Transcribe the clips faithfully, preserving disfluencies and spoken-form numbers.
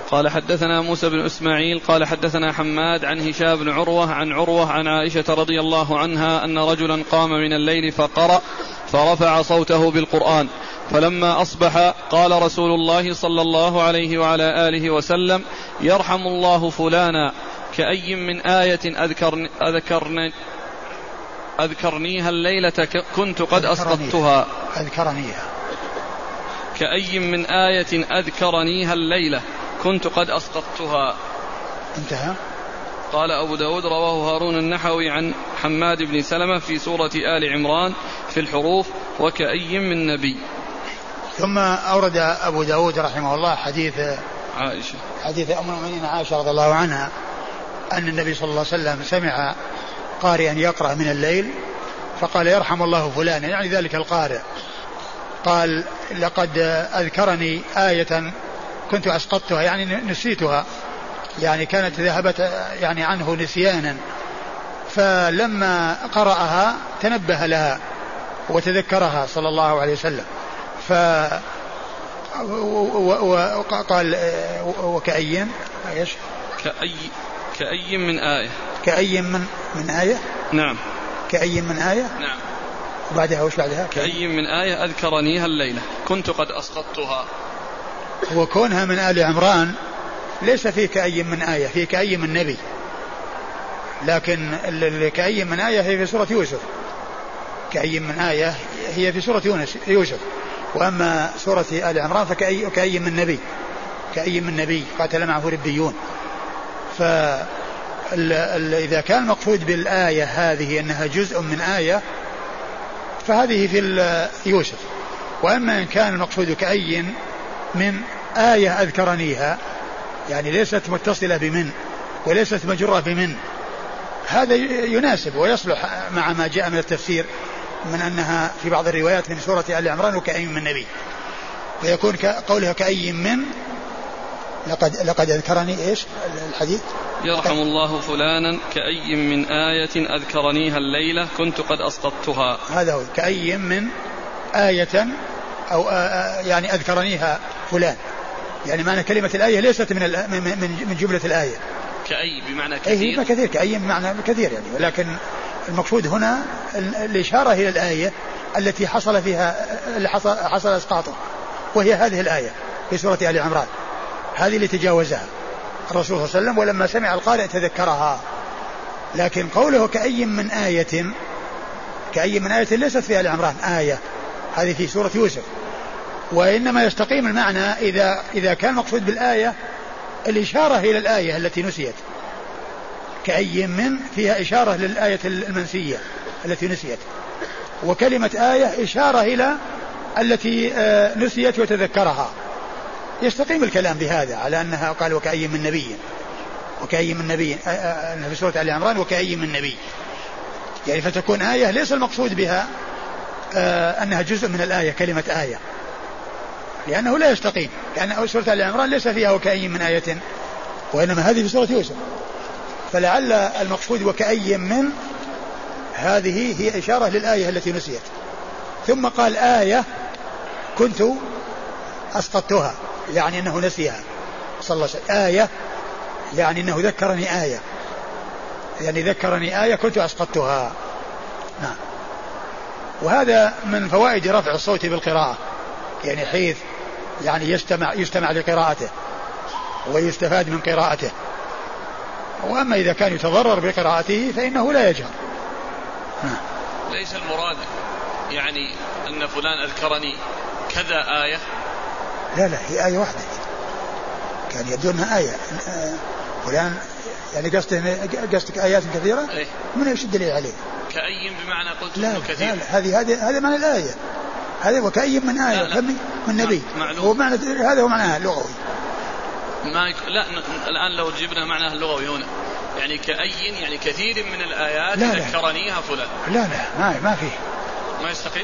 قال حدثنا موسى بن إسماعيل قال حدثنا حماد عن هشام بن عروة عن عروة عن عائشة رضي الله عنها أن رجلا قام من الليل فقرأ فرفع صوته بالقرآن، فلما أصبح قال رسول الله صلى الله عليه وعلى آله وسلم: يرحم الله فلانا، كأي من آية أذكرني أذكرني أذكرنيها الليلة كنت قد أسقطتها. أذكرنيها كأي من آية أذكرنيها الليلة كنت قد أسقطتها. انتهى. قال أبو داود: رواه هارون النحوي عن حماد بن سلمة في سورة آل عمران في الحروف: وكأي من نبي. ثم أورد أبو داود رحمه الله حديث عائشة حديث أم المؤمنين عائشة رضي الله عنها أن النبي صلى الله عليه وسلم سمع قارئا يقرأ من الليل فقال: يرحم الله فلانا، يعني ذلك القارئ. قال: لقد أذكرني آية كنت أسقطتها، يعني نسيتها، يعني كانت ذهبت يعني عنه نسيانا، فلما قرأها تنبه لها وتذكرها صلى الله عليه وسلم. ف وقال: وكأي ايش؟ كأي كأي من آية كأي من من آية نعم كأي من آية نعم وبعدها وش بعدها؟ كأي من آية أذكرنيها الليلة كنت قد أسقطتها. وكونها من آل عمران ليس في كأي من آية، في كأي من نبي، لكن كأي من آية هي في سورة يوسف. كأي من آية هي في سورة يوسف، وأما سورة آل عمران فكأي كأي من نبي كأي من نبي قاتل معه ربيون. فإذا كان المقصود بالآية هذه أنها جزء من آية فهذه في يوسف، وأما إن كان المقصود كأي من آية أذكرنيها، يعني ليست متصلة بمن وليست مجرة بمن، هذا يناسب ويصلح مع ما جاء من التفسير من أنها في بعض الروايات من سورة آل عمران وكأي من نبي، فيكون قولها كأي من لقد, لقد أذكرني إيش الحديث: يرحم الله فلانا كأي من آية أذكرنيها الليلة كنت قد أسقطتها. هذا هو كأي من آية أو يعني أذكرنيها فلان، يعني معنى كلمة الآية ليست من من جملة الآية. كأي بمعنى كثير. أي كثير، كأي بمعنى كثير يعني، ولكن المقصود هنا الإشارة إلى الآية التي حصل فيها اللي حصل, حصل إسقاطه، وهي هذه الآية في سورة آل عمران، هذه اللي تجاوزها الرسول صلى الله عليه وسلم ولما سمع القارئ تذكرها. لكن قوله كأي من آية، كأي من آية ليست في آل عمران آية، هذه في سورة يوسف، وإنما يستقيم المعنى إذا إذا كان مقصود بالآية الإشارة إلى الآية التي نسيت. كأي من فيها إشارة للآية المنسية التي نسيت، وكلمة آية إشارة إلى التي نسيت وتذكرها. يستقيم الكلام بهذا على أنها قال وكأي من نبي، وكأي من نبي في سورة آل عمران وكأي من نبي، يعني فتكون آية ليس المقصود بها أنها جزء من الآية كلمة آية، لأنه لا يستقيم، لأن سورة آل عمران ليس فيها وكأي من آية، وإنما هذه في سورة يوسف. فلعل المقصود وكأي من هذه هي إشارة للآية التي نسيت. ثم قال آية كنت أسقطتها، يعني أنه نسيها صلى الله عليه وسلم. آية يعني أنه ذكرني آية، يعني ذكرني آية كنت أسقطتها. نعم. وهذا من فوائد رفع الصوت بالقراءة، يعني حيث يعني يستمع يستمع لقراءته ويستفاد من قراءته. وأما إذا كان يتضرر بقراءته فإنه لا يجهر. نعم. ليس المراد يعني أن فلان أذكرني كذا آية، لا لا هي آية واحدة، كان يدونها آية فلان، يعني قصدك آيات كثيرة إيه؟ من يشد لي عليه كأي بمعنى قلت لا كثير. لا لا هذه هذه هذا معنى الآية، هذا وكأي من آية لا لا. من نبي، هو معنى هذا هو معناها اللغوي. ما يك... لا الآن لو جبنا معناها اللغوي هنا يعني كأي يعني كثير من الآيات ذكرنيها فلان، لا لا ما ما فيه، ما يستقيم،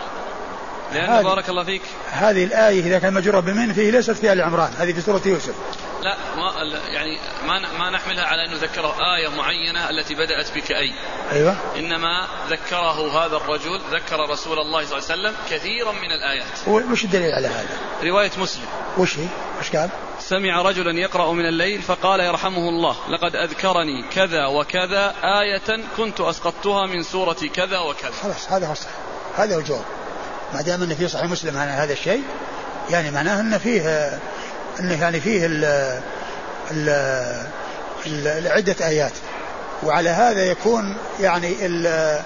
لأن بارك الله فيك هذه الآية إذا كان مجرى بمن فيه ليست في آل عمران، هذه في سورة يوسف. لا ما يعني ما ما نحملها على أنه ذكره آية معينة التي بدأت بكأي. أيوة. إنما ذكره هذا الرجل، ذكر رسول الله صلى الله عليه وسلم كثيرا من الآيات. وش الدليل على هذا؟ رواية مسلم. وش هي؟ وش قال؟ سمع رجلا يقرأ من الليل فقال يرحمه الله لقد أذكرني كذا وكذا آية كنت أسقطتها من سورة كذا وكذا. خلاص هذا هو الصحيح، هذا هو الجواب. ما دام أن في صحيح مسلم عن هذا الشيء يعني معناه أن فيه أنه يعني فيه ال ال ال عدة آيات، وعلى هذا يكون يعني ال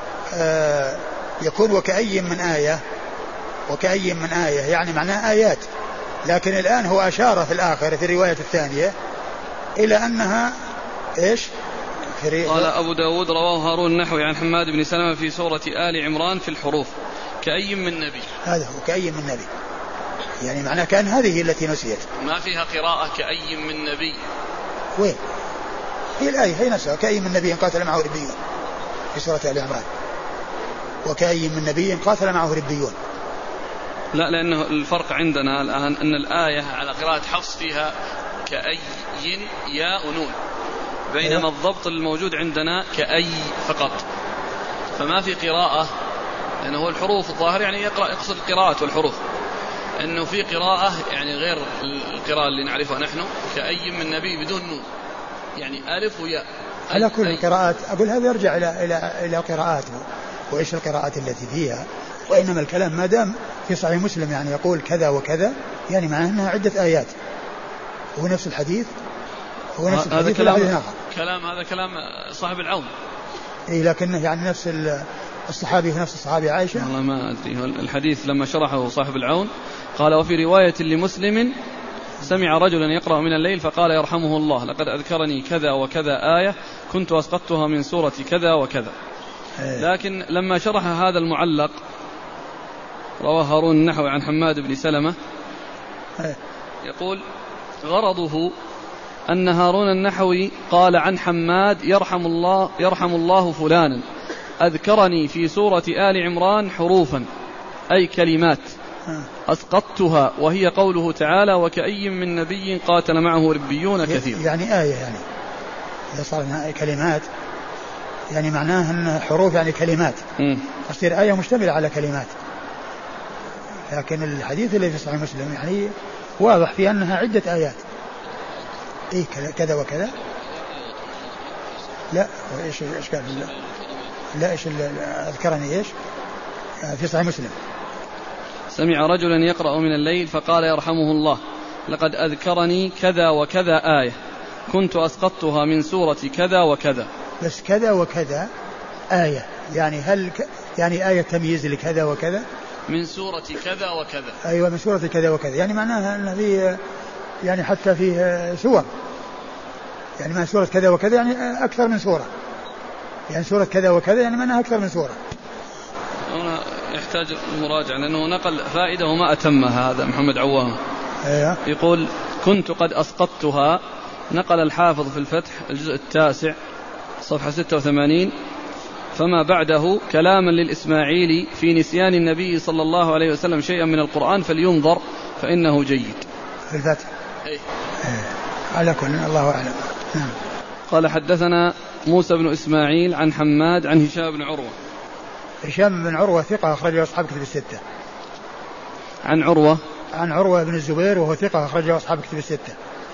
يكون وكأي من آية وكأي من آية يعني معناه آيات. لكن الآن هو أشار في الآخر في الرواية الثانية إلى أنها إيش؟ قال أبو داود رواه هارون النحوي عن حماد بن سلمة في سورة آل عمران في الحروف كأي من نبي. هذا هو كأي من نبي، يعني معناه كأن هذه التي نسيت. ما فيها قراءة كأي من نبي. وين؟ هي الآية هي نفسها كأي من نبي قاتل معه ربيون في سورة آل عمران، وكأي من نبي قاتل معه ربيون. لا، لأنه الفرق عندنا الآن أن الآية على قراءة حفص فيها كأي ياء نون، بينما الضبط الموجود عندنا كأي فقط، فما في قراءة، لأنه هو الحروف الظاهر يعني يقرأ يقصد القراءات والحروف، أنه في قراءة يعني غير القراءة اللي نعرفها نحن كأي من نبي بدون نون، يعني ألف وياء. على كل القراءات أقول هذا يرجع إلى إلى إلى قراءاته وإيش القراءات التي فيها، وإنما الكلام ما دام في صحيح مسلم يعني يقول كذا وكذا يعني معناه أنها عدة آيات، هو نفس الحديث هو نفس هذا الحديث كلام, كلام هذا كلام صاحب العون. إيه لكنه يعني نفس الصحابي في نفس الصحابي عائشة. والله ما أدري، الحديث لما شرحه صاحب العون قال وفي رواية لمسلم سمع رجلا يقرأ من الليل فقال يرحمه الله لقد أذكرني كذا وكذا آية كنت أسقطتها من سورة كذا وكذا. لكن لما شرح هذا المعلق رواه هارون النحوي عن حماد بن سلمة يقول غرضه أن هارون النحوي قال عن حماد يرحم الله يرحم الله فلانا أذكرني في سورة آل عمران حروفا أي كلمات أسقطتها، وهي قوله تعالى وكأي من نبي قاتل معه ربيون كثير. يعني آية يعني إذا صار كلمات يعني معناه أن حروف يعني كلمات تصير آية مشتملة على كلمات. لكن الحديث الذي في صحيح مسلم يعني واضح في أنها عدة آيات. إيه كذا وكذا. لا إيش إيش كان لا لا إيش أذكرني إيش في صحيح مسلم سمع رجلا يقرأ من الليل فقال يرحمه الله لقد أذكرني كذا وكذا آية كنت أسقطتها من سورة كذا وكذا. بس كذا وكذا آية يعني هل ك... يعني آية تمييز لكذا وكذا من سورة كذا وكذا. أيوة من سورة كذا وكذا يعني معناها أن في يعني حتى فيه سور يعني ما سورة كذا وكذا يعني أكثر من سورة يعني سورة كذا وكذا يعني معناها أكثر من سورة. هنا يحتاج المراجعة لأنه نقل فائدة وما أتمها هذا محمد عوام. أيوة. يقول كنت قد أسقطتها، نقل الحافظ في الفتح الجزء التاسع صفحة ستة وثمانين فما بعده كلاما للإسماعيلي في نسيان النبي صلى الله عليه وسلم شيئا من القرآن فلينظر فإنه جيد. في الفتح أيه. أيه. على كل الله أعلم. نعم. قال حدثنا موسى بن إسماعيل عن حماد عن هشام بن عروة. هشام بن عروة ثقة أخرجه أصحاب كتب الستة. عن عروة عن عروة بن الزبير وهو ثقة أخرجه أصحاب كتب الستة.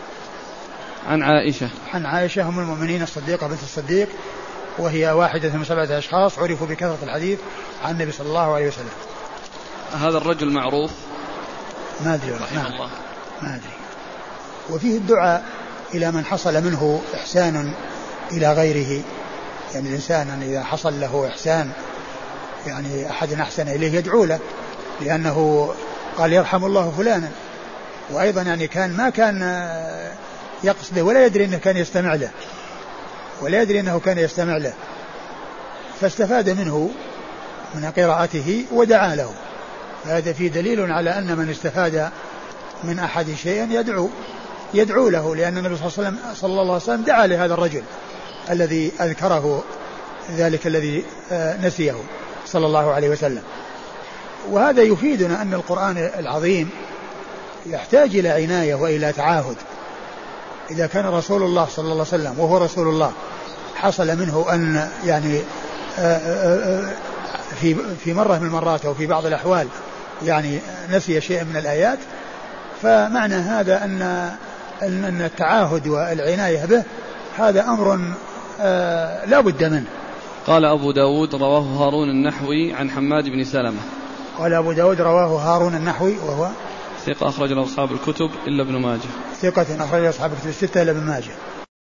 عن عائشة عن عائشة أم المؤمنين الصديقة بنت الصديق وهي واحدة من سبعة أشخاص عرفوا بكثرة الحديث عن النبي صلى الله عليه وسلم. هذا الرجل معروف ما أدري رحمه الله ما أدري. وفيه الدعاء إلى من حصل منه إحسان إلى غيره، يعني الإنسان إذا حصل له إحسان يعني أحد أحسن إليه يدعو له، لأنه قال يرحم الله فلانا، وأيضا يعني كان ما كان يقصده ولا يدري أنه كان يستمع له ولا يدري أنه كان يستمع له فاستفاد منه من قراءته ودعا له. هذا فيه دليل على أن من استفاد من أحد شيئا يدعو يدعو له، لأن النبي صلى الله عليه وسلم, صلى الله عليه وسلم دعا لهذا الرجل الذي أذكره ذلك الذي نسيه صلى الله عليه وسلم. وهذا يفيدنا أن القرآن العظيم يحتاج إلى عناية وإلى تعاهد. إذا كان رسول الله صلى الله عليه وسلم وهو رسول الله حصل منه أن يعني في في مرة من المرات أو في بعض الأحوال يعني نسي شيئا من الآيات، فمعنى هذا أن أن التعاهد والعناية به هذا أمر آه لا بد منه. قال أبو داود رواه هارون النحوي عن حماد بن سلمة. قال أبو داود رواه هارون النحوي وهو ثقة أخرج له أصحاب الكتب إلا ابن ماجه. ثقة أخرج له أصحاب الكتب الستة إلا ابن ماجه.